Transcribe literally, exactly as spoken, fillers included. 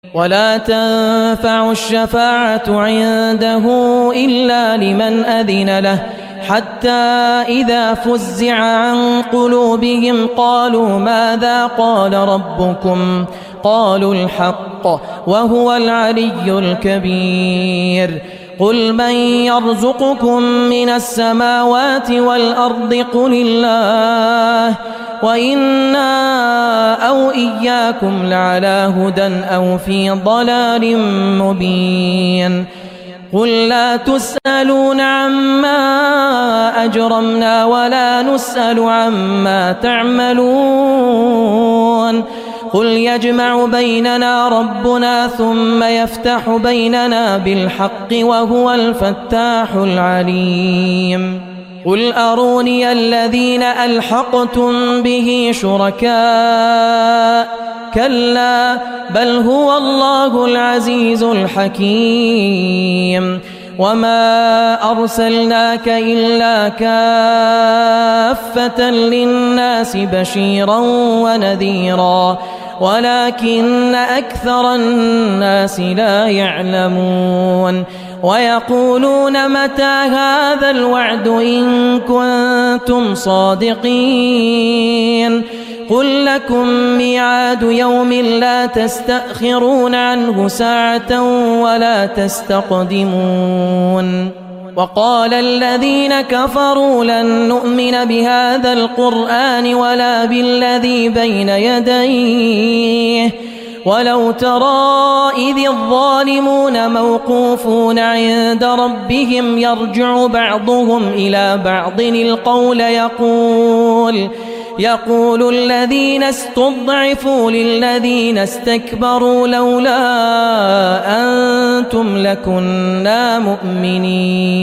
ولا تنفع الشفاعة عنده إلا لمن أذن له حتى إذا فزع عن قلوبهم قالوا ماذا قال ربكم قالوا الحق وهو العلي الكبير قل من يرزقكم من السماوات والأرض قل الله وإنا أو إياكم لعلى هدى أو في ضلال مبين قل لا تسألون عما أجرمنا ولا نسأل عما تعملون قل يجمع بيننا ربنا ثم يفتح بيننا بالحق وهو الفتاح العليم قل أروني الذين ألحقتم به شركاء كلا بل هو الله العزيز الحكيم وما أرسلناك إلا كافة للناس بشيرا ونذيرا ولكن أكثر الناس لا يعلمون ويقولون متى هذا الوعد إن كنتم صادقين قل لكم ميعاد يوم لا تستأخرون عنه ساعة ولا تستقدمون وقال الذين كفروا لن نؤمن بهذا القرآن ولا بالذي بين يديه ولو ترى إذ الظالمون موقوفون عند ربهم يرجع بعضهم إلى بعض القول يقول يقول الذين استضعفوا للذين استكبروا لولا أنتم لكنا مؤمنين